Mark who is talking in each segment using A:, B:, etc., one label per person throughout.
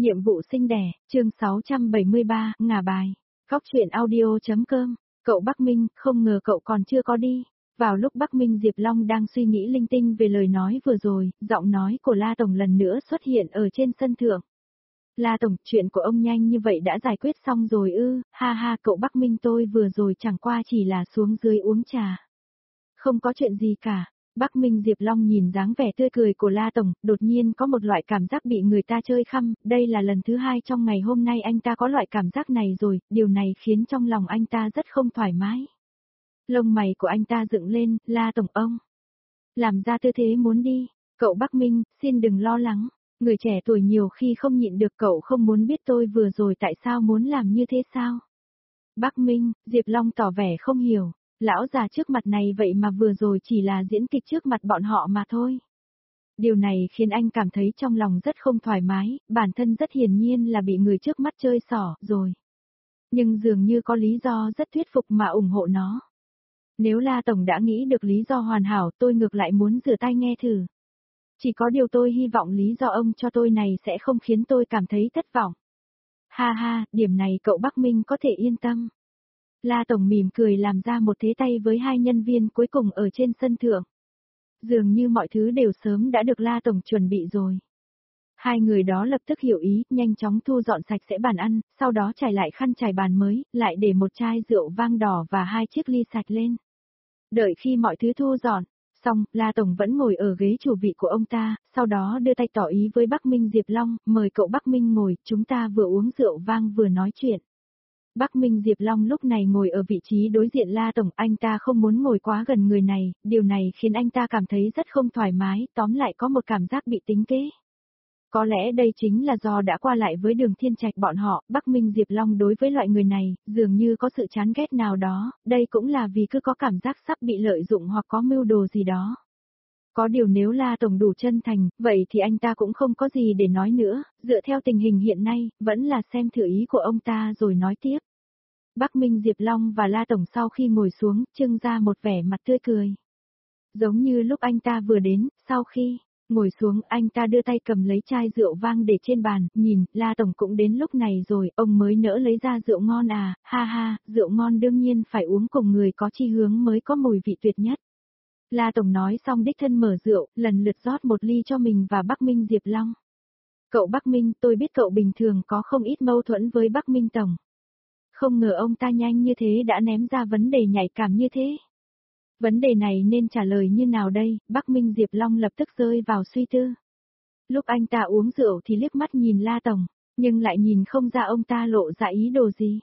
A: Nhiệm vụ sinh đẻ, chương 673, ngả bài. Góc truyện audio.com. Cậu Bắc Minh, không ngờ cậu còn chưa có đi. Vào lúc Bắc Minh Diệp Long đang suy nghĩ linh tinh về lời nói vừa rồi, giọng nói của La Tổng lần nữa xuất hiện ở trên sân thượng. La Tổng, chuyện của ông nhanh như vậy đã giải quyết xong rồi ư? Ha ha, cậu Bắc Minh, tôi vừa rồi chẳng qua chỉ là xuống dưới uống trà. Không có chuyện gì cả. Bắc Minh Diệp Long nhìn dáng vẻ tươi cười của La Tổng, đột nhiên có một loại cảm giác bị người ta chơi khăm, đây là lần thứ hai trong ngày hôm nay anh ta có loại cảm giác này rồi, điều này khiến trong lòng anh ta rất không thoải mái. Lông mày của anh ta dựng lên, La Tổng ông. Làm ra tư thế muốn đi, cậu Bắc Minh, xin đừng lo lắng, người trẻ tuổi nhiều khi không nhịn được, cậu không muốn biết tôi vừa rồi tại sao muốn làm như thế sao? Bắc Minh, Diệp Long tỏ vẻ không hiểu. Lão già trước mặt này vậy mà vừa rồi chỉ là diễn kịch trước mặt bọn họ mà thôi. Điều này khiến anh cảm thấy trong lòng rất không thoải mái, bản thân rất hiển nhiên là bị người trước mắt chơi xỏ rồi. Nhưng dường như có lý do rất thuyết phục mà ủng hộ nó. Nếu La Tổng đã nghĩ được lý do hoàn hảo, tôi ngược lại muốn rửa tay nghe thử. Chỉ có điều tôi hy vọng lý do ông cho tôi này sẽ không khiến tôi cảm thấy thất vọng. Ha ha, điểm này cậu Bắc Minh có thể yên tâm. La Tổng mỉm cười làm ra một thế tay với hai nhân viên cuối cùng ở trên sân thượng. Dường như mọi thứ đều sớm đã được La Tổng chuẩn bị rồi. Hai người đó lập tức hiểu ý, nhanh chóng thu dọn sạch sẽ bàn ăn, sau đó trải lại khăn trải bàn mới, lại để một chai rượu vang đỏ và hai chiếc ly sạch lên. Đợi khi mọi thứ thu dọn xong, La Tổng vẫn ngồi ở ghế chủ vị của ông ta, sau đó đưa tay tỏ ý với Bắc Minh Diệp Long, mời cậu Bắc Minh ngồi, chúng ta vừa uống rượu vang vừa nói chuyện. Bắc Minh Diệp Long lúc này ngồi ở vị trí đối diện La Tổng, anh ta không muốn ngồi quá gần người này, điều này khiến anh ta cảm thấy rất không thoải mái, tóm lại có một cảm giác bị tính kế. Có lẽ đây chính là do đã qua lại với Đường Thiên Trạch bọn họ, Bắc Minh Diệp Long đối với loại người này, dường như có sự chán ghét nào đó, đây cũng là vì cứ có cảm giác sắp bị lợi dụng hoặc có mưu đồ gì đó. Có điều nếu La Tổng đủ chân thành, vậy thì anh ta cũng không có gì để nói nữa, dựa theo tình hình hiện nay, vẫn là xem thử ý của ông ta rồi nói tiếp. Bắc Minh Diệp Long và La Tổng sau khi ngồi xuống, trưng ra một vẻ mặt tươi cười. Giống như lúc anh ta vừa đến, sau khi ngồi xuống anh ta đưa tay cầm lấy chai rượu vang để trên bàn, nhìn, La Tổng cũng đến lúc này rồi, ông mới nỡ lấy ra rượu ngon à, ha ha, rượu ngon đương nhiên phải uống cùng người có chi hướng mới có mùi vị tuyệt nhất. La Tổng nói xong đích thân mở rượu, lần lượt rót một ly cho mình và Bắc Minh Diệp Long. Cậu Bắc Minh, tôi biết cậu bình thường có không ít mâu thuẫn với Bắc Minh Tổng. Không ngờ ông ta nhanh như thế đã ném ra vấn đề nhạy cảm như thế. Vấn đề này nên trả lời như nào đây? Bắc Minh Diệp Long lập tức rơi vào suy tư. Lúc anh ta uống rượu thì liếc mắt nhìn La Tổng, nhưng lại nhìn không ra ông ta lộ ra ý đồ gì.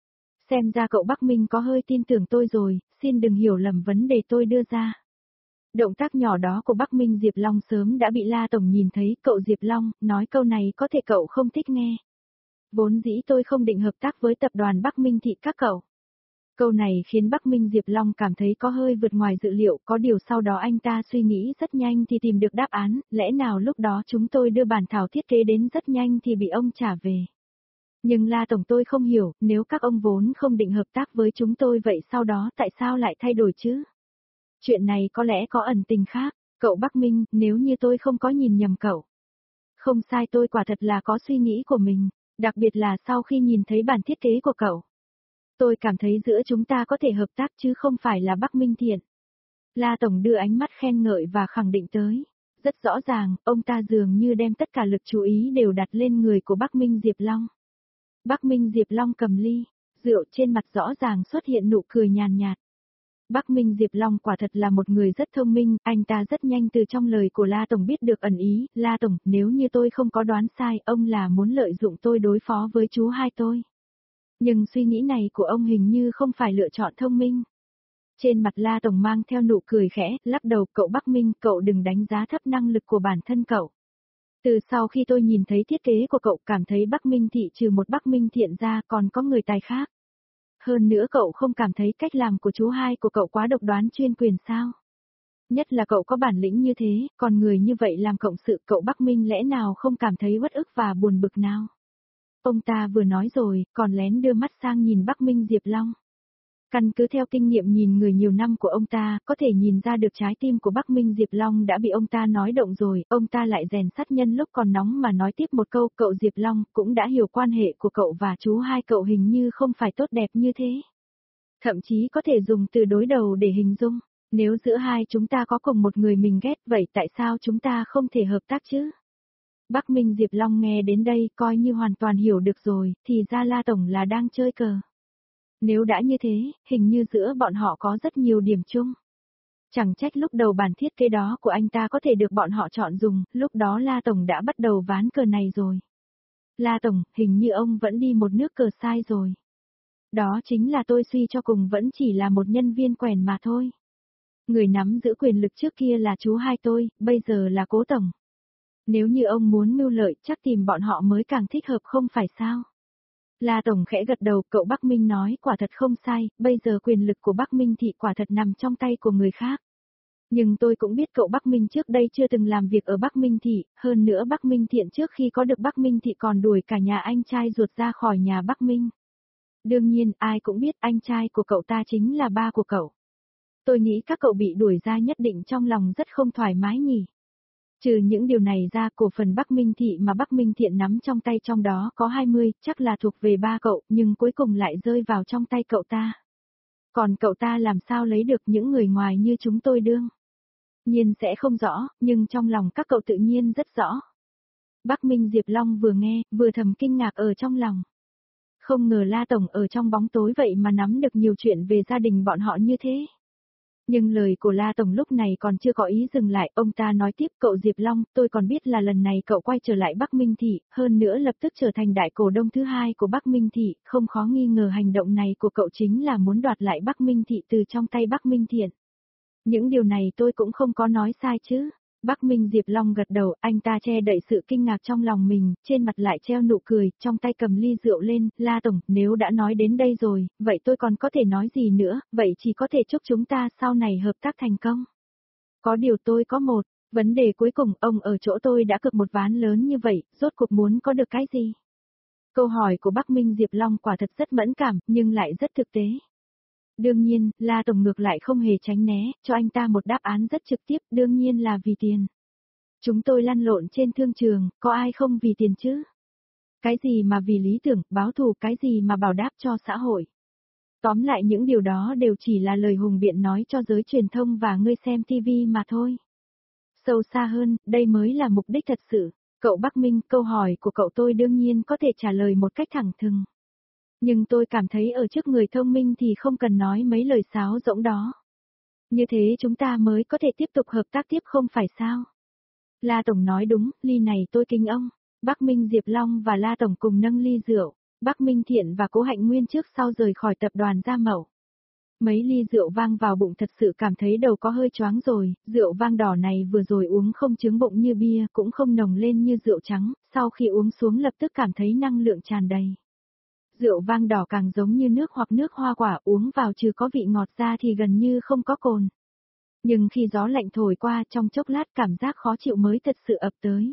A: Xem ra cậu Bắc Minh có hơi tin tưởng tôi rồi, xin đừng hiểu lầm vấn đề tôi đưa ra. Động tác nhỏ đó của Bắc Minh Diệp Long sớm đã bị La Tổng nhìn thấy, cậu Diệp Long, nói câu này có thể cậu không thích nghe. Vốn dĩ tôi không định hợp tác với tập đoàn Bắc Minh Thị các cậu. Câu này khiến Bắc Minh Diệp Long cảm thấy có hơi vượt ngoài dự liệu, có điều sau đó anh ta suy nghĩ rất nhanh thì tìm được đáp án, lẽ nào lúc đó chúng tôi đưa bản thảo thiết kế đến rất nhanh thì bị ông trả về. Nhưng La Tổng tôi không hiểu, nếu các ông vốn không định hợp tác với chúng tôi vậy sau đó tại sao lại thay đổi chứ? Chuyện này có lẽ có ẩn tình khác, cậu Bắc Minh, nếu như tôi không có nhìn nhầm cậu. Không sai, tôi quả thật là có suy nghĩ của mình, đặc biệt là sau khi nhìn thấy bản thiết kế của cậu. Tôi cảm thấy giữa chúng ta có thể hợp tác chứ không phải là Bắc Minh Thiện. La Tổng đưa ánh mắt khen ngợi và khẳng định tới. Rất rõ ràng, ông ta dường như đem tất cả lực chú ý đều đặt lên người của Bắc Minh Diệp Long. Bắc Minh Diệp Long cầm ly, rượu trên mặt rõ ràng xuất hiện nụ cười nhàn nhạt. Bắc Minh Diệp Long quả thật là một người rất thông minh, anh ta rất nhanh từ trong lời của La Tổng biết được ẩn ý. La Tổng, nếu như tôi không có đoán sai, ông là muốn lợi dụng tôi đối phó với chú hai tôi. Nhưng suy nghĩ này của ông hình như không phải lựa chọn thông minh. Trên mặt La Tổng mang theo nụ cười khẽ, lắc đầu, cậu Bắc Minh, cậu đừng đánh giá thấp năng lực của bản thân cậu. Từ sau khi tôi nhìn thấy thiết kế của cậu cảm thấy Bắc Minh Thị trừ một Bắc Minh Thiện ra còn có người tài khác. Hơn nữa cậu không cảm thấy cách làm của chú hai của cậu quá độc đoán chuyên quyền sao? Nhất là cậu có bản lĩnh như thế, còn người như vậy làm cộng sự, cậu Bắc Minh lẽ nào không cảm thấy uất ức và buồn bực nào? Ông ta vừa nói rồi, còn lén đưa mắt sang nhìn Bắc Minh Diệp Long. Căn cứ theo kinh nghiệm nhìn người nhiều năm của ông ta, có thể nhìn ra được trái tim của Bắc Minh Diệp Long đã bị ông ta nói động rồi, ông ta lại rèn sắt nhân lúc còn nóng mà nói tiếp một câu, cậu Diệp Long cũng đã hiểu quan hệ của cậu và chú hai cậu hình như không phải tốt đẹp như thế. Thậm chí có thể dùng từ đối đầu để hình dung, nếu giữa hai chúng ta có cùng một người mình ghét vậy tại sao chúng ta không thể hợp tác chứ? Bắc Minh Diệp Long nghe đến đây coi như hoàn toàn hiểu được rồi, thì ra La Tổng là đang chơi cờ. Nếu đã như thế, hình như giữa bọn họ có rất nhiều điểm chung. Chẳng trách lúc đầu bản thiết kế đó của anh ta có thể được bọn họ chọn dùng, lúc đó La Tổng đã bắt đầu ván cờ này rồi. La Tổng, hình như ông vẫn đi một nước cờ sai rồi. Đó chính là tôi suy cho cùng vẫn chỉ là một nhân viên quèn mà thôi. Người nắm giữ quyền lực trước kia là chú hai tôi, bây giờ là Cố Tổng. Nếu như ông muốn mưu lợi chắc tìm bọn họ mới càng thích hợp không phải sao? La Tổng khẽ gật đầu, cậu Bắc Minh nói quả thật không sai, bây giờ quyền lực của Bắc Minh Thị quả thật nằm trong tay của người khác. Nhưng tôi cũng biết cậu Bắc Minh trước đây chưa từng làm việc ở Bắc Minh Thị, hơn nữa Bắc Minh Thiện trước khi có được Bắc Minh Thị còn đuổi cả nhà anh trai ruột ra khỏi nhà Bắc Minh. Đương nhiên, ai cũng biết anh trai của cậu ta chính là ba của cậu. Tôi nghĩ các cậu bị đuổi ra nhất định trong lòng rất không thoải mái nhỉ. Trừ những điều này ra, cổ phần Bắc Minh Thị mà Bắc Minh Thiện nắm trong tay trong đó có 20, chắc là thuộc về ba cậu, nhưng cuối cùng lại rơi vào trong tay cậu ta. Còn cậu ta làm sao lấy được những người ngoài như chúng tôi đương? Nhiên sẽ không rõ, nhưng trong lòng các cậu tự nhiên rất rõ. Bắc Minh Diệp Long vừa nghe, vừa thầm kinh ngạc ở trong lòng. Không ngờ La Tổng ở trong bóng tối vậy mà nắm được nhiều chuyện về gia đình bọn họ như thế. Nhưng lời của La Tổng lúc này còn chưa có ý dừng lại, ông ta nói tiếp, cậu Diệp Long, tôi còn biết là lần này cậu quay trở lại Bắc Minh Thị, hơn nữa lập tức trở thành đại cổ đông thứ hai của Bắc Minh Thị, không khó nghi ngờ hành động này của cậu chính là muốn đoạt lại Bắc Minh Thị từ trong tay Bắc Minh Thiện. Những điều này tôi cũng không có nói sai chứ. Bắc Minh Diệp Long gật đầu, anh ta che đậy sự kinh ngạc trong lòng mình, trên mặt lại treo nụ cười, trong tay cầm ly rượu lên, La Tổng, nếu đã nói đến đây rồi, vậy tôi còn có thể nói gì nữa, vậy chỉ có thể chúc chúng ta sau này hợp tác thành công. Có điều tôi có một, vấn đề cuối cùng, ông ở chỗ tôi đã cược một ván lớn như vậy, rốt cuộc muốn có được cái gì? Câu hỏi của Bắc Minh Diệp Long quả thật rất mẫn cảm, nhưng lại rất thực tế. Đương nhiên, La Tổng ngược lại không hề tránh né, cho anh ta một đáp án rất trực tiếp, đương nhiên là vì tiền. Chúng tôi lăn lộn trên thương trường, có ai không vì tiền chứ? Cái gì mà vì lý tưởng, báo thù, cái gì mà bảo đáp cho xã hội? Tóm lại những điều đó đều chỉ là lời hùng biện nói cho giới truyền thông và người xem TV mà thôi. Sâu xa hơn, đây mới là mục đích thật sự. Cậu Bắc Minh, câu hỏi của cậu tôi đương nhiên có thể trả lời một cách thẳng thừng. Nhưng tôi cảm thấy ở trước người thông minh thì không cần nói mấy lời sáo rỗng đó. Như thế chúng ta mới có thể tiếp tục hợp tác tiếp không phải sao? La Tổng nói đúng, ly này tôi kính ông. Bắc Minh Diệp Long và La Tổng cùng nâng ly rượu. Bắc Minh Thiện và Cố Hạnh Nguyên trước sau rời khỏi tập đoàn Gia Mậu. Mấy ly rượu vang vào bụng thật sự cảm thấy đầu có hơi choáng rồi, rượu vang đỏ này vừa rồi uống không chứng bụng như bia, cũng không nồng lên như rượu trắng, sau khi uống xuống lập tức cảm thấy năng lượng tràn đầy. Rượu vang đỏ càng giống như nước hoặc nước hoa quả, uống vào trừ có vị ngọt ra thì gần như không có cồn. Nhưng khi gió lạnh thổi qua trong chốc lát cảm giác khó chịu mới thật sự ập tới.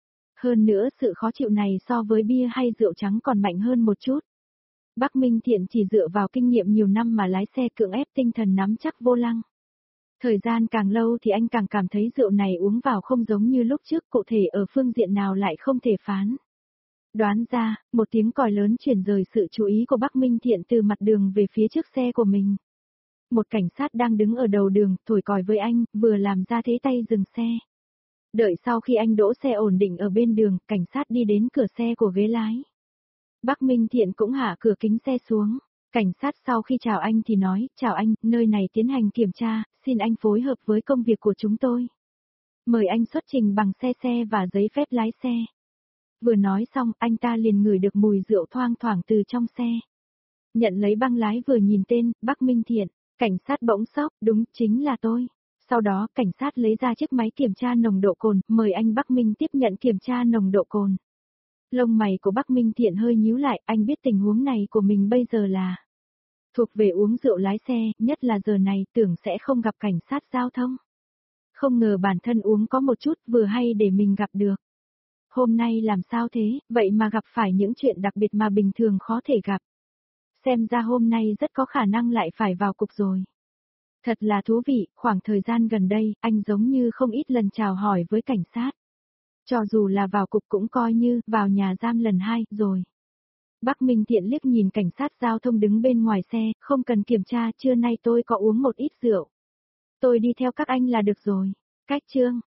A: Hơn nữa sự khó chịu này so với bia hay rượu trắng còn mạnh hơn một chút. Bắc Minh Thiện chỉ dựa vào kinh nghiệm nhiều năm mà lái xe cưỡng ép tinh thần nắm chắc vô lăng. Thời gian càng lâu thì anh càng cảm thấy rượu này uống vào không giống như lúc trước, cụ thể ở phương diện nào lại không thể phán. Đoán ra, một tiếng còi lớn chuyển rời sự chú ý của Bắc Minh Thiện từ mặt đường về phía trước xe của mình. Một cảnh sát đang đứng ở đầu đường, thổi còi với anh, vừa làm ra thế tay dừng xe. Đợi sau khi anh đỗ xe ổn định ở bên đường, cảnh sát đi đến cửa xe của ghế lái. Bắc Minh Thiện cũng hạ cửa kính xe xuống. Cảnh sát sau khi chào anh thì nói, chào anh, nơi này tiến hành kiểm tra, xin anh phối hợp với công việc của chúng tôi. Mời anh xuất trình bằng xe và giấy phép lái xe. Vừa nói xong, anh ta liền ngửi được mùi rượu thoang thoảng từ trong xe. Nhận lấy băng lái vừa nhìn tên, Bắc Minh Thiện, cảnh sát bỗng sốc, đúng, chính là tôi. Sau đó, cảnh sát lấy ra chiếc máy kiểm tra nồng độ cồn, mời anh Bắc Minh tiếp nhận kiểm tra nồng độ cồn. Lông mày của Bắc Minh Thiện hơi nhíu lại, anh biết tình huống này của mình bây giờ là thuộc về uống rượu lái xe, nhất là giờ này tưởng sẽ không gặp cảnh sát giao thông. Không ngờ bản thân uống có một chút vừa hay để mình gặp được. Hôm nay làm sao thế, vậy mà gặp phải những chuyện đặc biệt mà bình thường khó thể gặp. xem ra hôm nay rất có khả năng lại phải vào cục rồi. Thật là thú vị, khoảng thời gian gần đây, anh giống như không ít lần chào hỏi với cảnh sát. Cho dù là vào cục cũng coi như vào nhà giam lần 2 rồi. Bắc Minh Thiện liếc nhìn cảnh sát giao thông đứng bên ngoài xe, không cần kiểm tra, trưa nay tôi có uống một ít rượu. Tôi đi theo các anh là được rồi. Cách chương